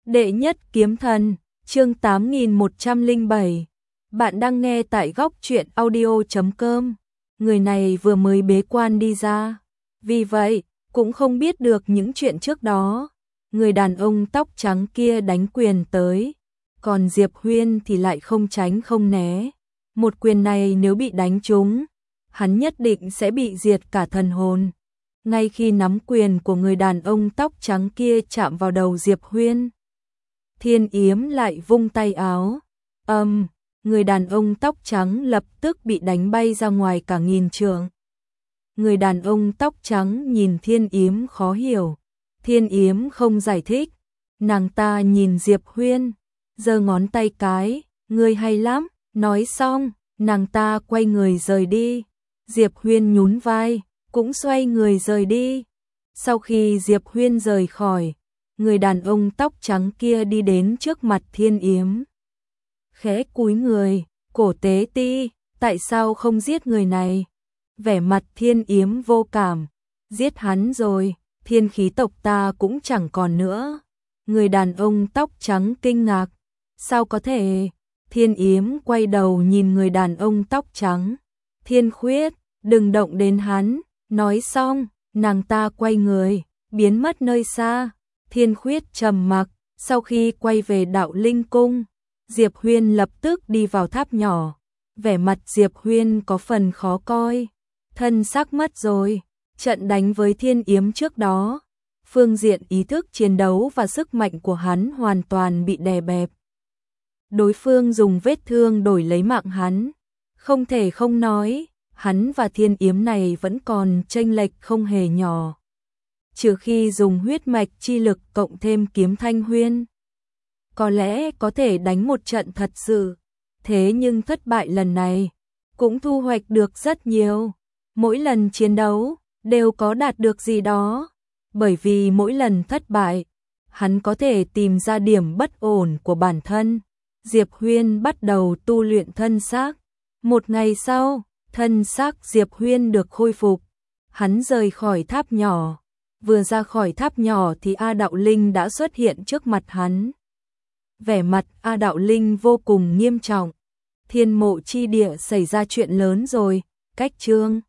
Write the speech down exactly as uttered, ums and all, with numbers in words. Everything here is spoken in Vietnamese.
Đệ nhất kiếm thần, chương tám nghìn một trăm lẻ bảy. Bạn đang nghe tại góc truyện audio chấm com. Người này vừa mới bế quan đi ra, vì vậy cũng không biết được những chuyện trước đó. Người đàn ông tóc trắng kia đánh quyền tới, còn Diệp Huyên thì lại không tránh không né. Một quyền này nếu bị đánh trúng, hắn nhất định sẽ bị diệt cả thần hồn. Ngay khi nắm quyền của người đàn ông tóc trắng kia chạm vào đầu Diệp Huyên, Thiên Yếm lại vung tay áo. Âm, um, người đàn ông tóc trắng lập tức bị đánh bay ra ngoài cả nghìn trượng. Người đàn ông tóc trắng nhìn Thiên Yếm khó hiểu. Thiên Yếm không giải thích. Nàng ta nhìn Diệp Huyên, giơ ngón tay cái, ngươi hay lắm. Nói xong, nàng ta quay người rời đi. Diệp Huyên nhún vai, cũng xoay người rời đi. Sau khi Diệp Huyên rời khỏi, người đàn ông tóc trắng kia đi đến trước mặt Thiên Yếm. Khẽ cúi người, cổ tế ti, tại sao không giết người này? Vẻ mặt Thiên Yếm vô cảm, giết hắn rồi, thiên khí tộc ta cũng chẳng còn nữa. Người đàn ông tóc trắng kinh ngạc, sao có thể? Thiên Yếm quay đầu nhìn người đàn ông tóc trắng. Thiên Khuyết, đừng động đến hắn. Nói xong, nàng ta quay người, biến mất nơi xa. Thiên Khuyết trầm mặc, sau khi quay về Đạo Linh Cung, Diệp Huyên lập tức đi vào tháp nhỏ. Vẻ mặt Diệp Huyên có phần khó coi, thân xác mất rồi. Trận đánh với Thiên Yếm trước đó, phương diện ý thức chiến đấu và sức mạnh của hắn hoàn toàn bị đè bẹp. Đối phương dùng vết thương đổi lấy mạng hắn, không thể không nói, hắn và Thiên Yếm này vẫn còn chênh lệch không hề nhỏ. Trừ khi dùng huyết mạch chi lực cộng thêm kiếm thanh huyên, có lẽ có thể đánh một trận thật sự. Thế nhưng thất bại lần này cũng thu hoạch được rất nhiều. Mỗi lần chiến đấu đều có đạt được gì đó, bởi vì mỗi lần thất bại, hắn có thể tìm ra điểm bất ổn của bản thân. Diệp Huyên bắt đầu tu luyện thân xác. Một ngày sau, thân xác Diệp Huyên được khôi phục. Hắn rời khỏi tháp nhỏ. Vừa ra khỏi tháp nhỏ thì A Đạo Linh đã xuất hiện trước mặt hắn. Vẻ mặt A Đạo Linh vô cùng nghiêm trọng. Thiên Mộ Chi Địa xảy ra chuyện lớn rồi. Cách chương